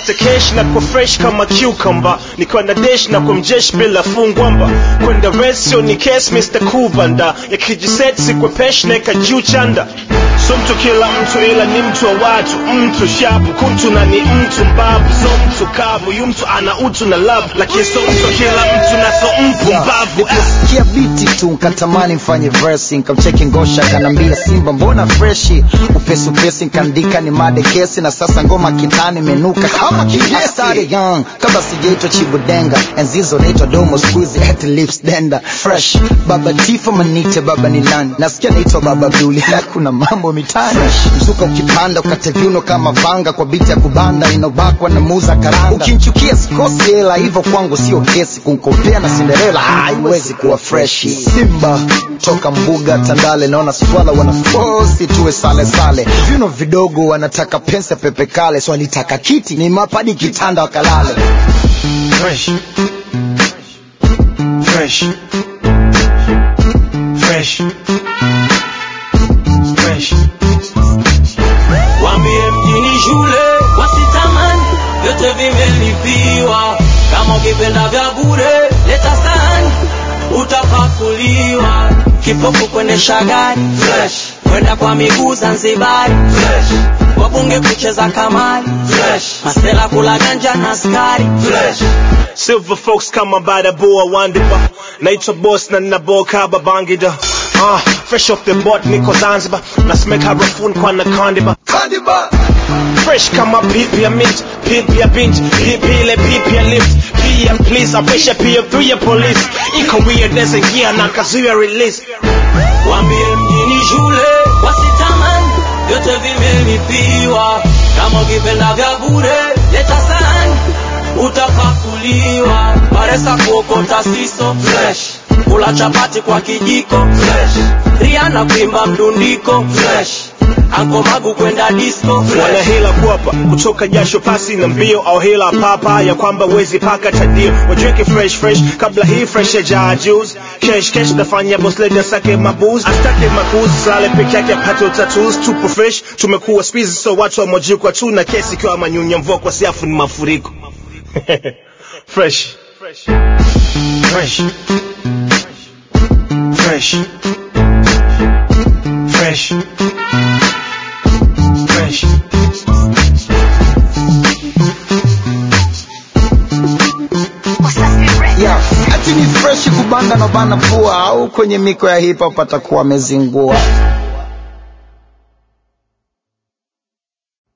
nikipata cash na kwa fresh kama cucumber, nikiwa na dash na kwa mjesh bila fungwamba, kwenda resio ni case Mr. Kubanda, yakijiset sikwe pesh neka juu chanda. So mtu kila mtu ila ni mtu wa watu, mtu shabu kuntu na ni mtu mbabu, so mtu kabu yu mtu ana utu na love, lakini so mtu kila mtu na so mpu mbavu. Kia biti tu nkatamani mfanye versi, nkamcheki ngosha kanambia Simba mbona freshi, upesi nkandika ni made kesi, na sasa ngoma kitani menuka kama kijesi. I started young kabla sijaitwa Chibudenga, enzizo naitwa Domo squeeze at lips denda fresh. Baba Tifa manite baba ni nani, nasikia naitwa Baba Buli na kuna mambo mitani. Mzuka ukipanda ukate viuno kama vanga, kwa biti ya kubanda inobakwa na muza karanga. Ukinchukia sikosi hela, hivyo kwangu sio kesi, kunkopea na Cinderella haiwezi kuwa freshi. Simba toka mbuga Tandale, naona swala wanafosi tuwe sale sale, viuno vidogo wanataka pensa pepe kale, so walitaka kiti ni mapadi kitanda wakalale. Fresh, fresh, fresh, fresh. Wambie mjini shule wasitamani, yote vimelipiwa. Kama ukipenda vya bure leta sahani, utapakuliwa. Kipofu kuendesha gari fresh, kwenda kwa miguu Zanzibari fresh, wabunge kucheza kamari fresh, masela kula ganja na askari fresh. Silver folks kama bada boa wandiba, naitwa boss na naboka babangida. Fresh off the boat niko Zanzibar, nasimeka harafuni kwa na kandiba. Fresh kama pipi ya mint, pipi ya binti, pipi ile pipi ya lift, pia please apesha pia pia police, iko weird as a gear na kazuya release. Wambie mjini shule wasitamani, yote vimelipiwa. Kama ukipenda vya bure leta sahani, utapakuliwa. Paresa kuokota siso fresh, kula chapati kwa kijiko fresh, Rihanna kuimba mdundiko fresh, Anko Magu kwenda disco fresh. Wana hela kuapa, kutoka jasho pasi na mbio, au hela papa ya kwamba wezi paka tadio. Wajweke fresh kabla hii fresh ya jaa juice. Cash nafanya boss lady sake mabuz, astake makuzi sale peke yake pato tattoos. Tupo fresh, tumekuwa squeeze so watu wa moji kwa tu, na kesi kwa manyunya mvua kwa siafu ni mafuriko. Fresh, fresh, fresh, fresh, fresh, fresh. Yeah, ati ni fresh kubanga no bana pua, au kwenye miko ya hip hop atakuwa amezingua.